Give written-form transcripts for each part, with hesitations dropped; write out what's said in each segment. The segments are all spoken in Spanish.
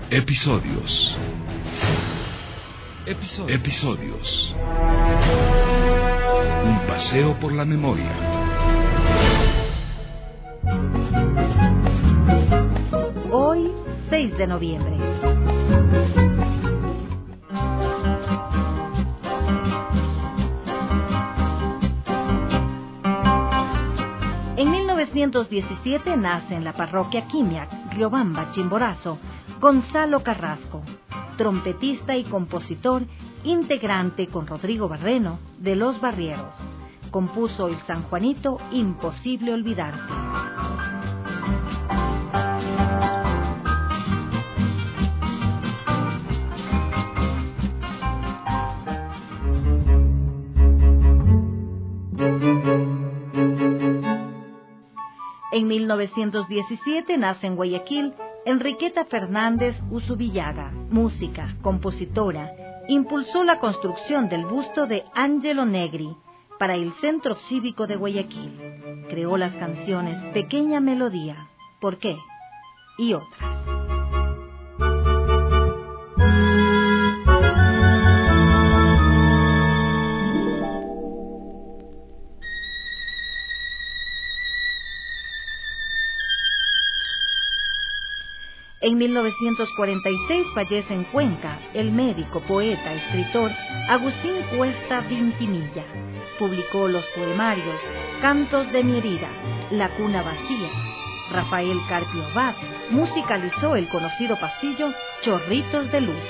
Episodios. Un paseo por la memoria. Hoy, 6 de noviembre. En 1917 nace en la parroquia Quimiac, Riobamba, Chimborazo, Gonzalo Carrasco, trompetista y compositor, integrante con Rodrigo Barreno de Los Barrieros. Compuso el San Juanito Imposible Olvidarte. En 1917 nace en Guayaquil Enriqueta Fernández Usubillaga, música, compositora. Impulsó la construcción del busto de Angelo Negri para el Centro Cívico de Guayaquil. Creó las canciones Pequeña Melodía, ¿Por qué? Y otras. En 1946 fallece en Cuenca el médico, poeta, escritor Agustín Cuesta Vintimilla. Publicó los poemarios Cantos de mi herida, La cuna vacía. Rafael Carpio Abad musicalizó el conocido pasillo Chorritos de luz.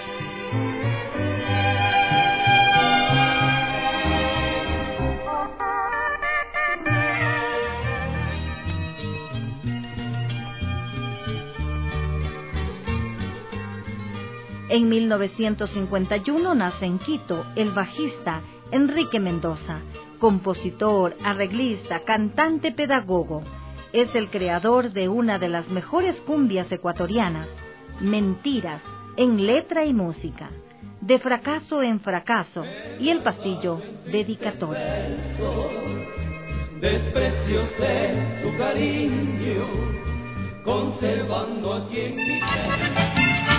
En 1951 nace en Quito el bajista Enrique Mendoza, compositor, arreglista, cantante, pedagogo. Es el creador de una de las mejores cumbias ecuatorianas, Mentiras, en letra y música, De fracaso en fracaso, y el pasillo Dedicatoria. Desprecios de tu cariño, conservando aquí en mi ser.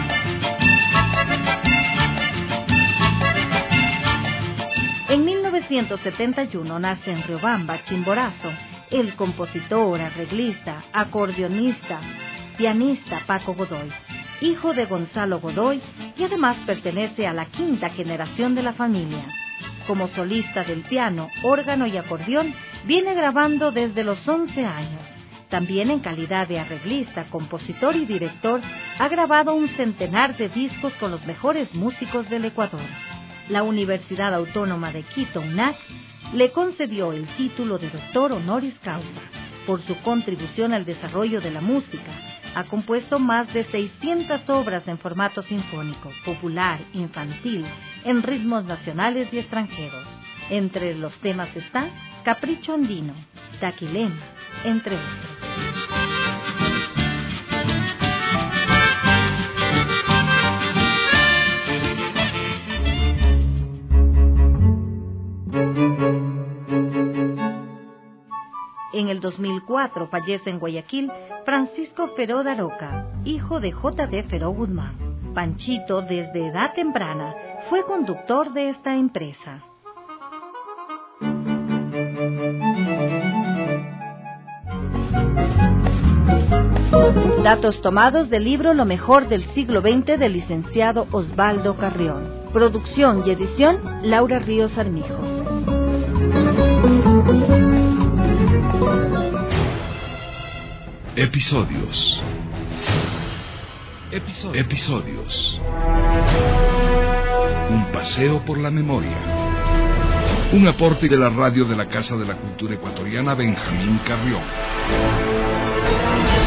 En 1971 nace en Riobamba, Chimborazo, el compositor, arreglista, acordeonista, pianista Paco Godoy, hijo de Gonzalo Godoy, y además pertenece a la quinta generación de la familia. Como solista del piano, órgano y acordeón, viene grabando desde los 11 años. También en calidad de arreglista, compositor y director, ha grabado un centenar de discos con los mejores músicos del Ecuador. La Universidad Autónoma de Quito, UNAC, le concedió el título de doctor honoris causa por su contribución al desarrollo de la música. Ha compuesto más de 600 obras en formato sinfónico, popular, infantil, en ritmos nacionales y extranjeros. Entre los temas está Capricho Andino, Taquilema, entre otros. En el 2004 fallece en Guayaquil Francisco Feró Daroca, hijo de J.D. Feró Guzmán. Panchito, desde edad temprana, fue conductor de esta empresa. Datos tomados del libro Lo mejor del siglo XX del licenciado Osvaldo Carrión. Producción y edición Laura Ríos Armijo. Episodios. Un paseo por la memoria. Un aporte de la radio de la Casa de la Cultura Ecuatoriana Benjamín Carrión.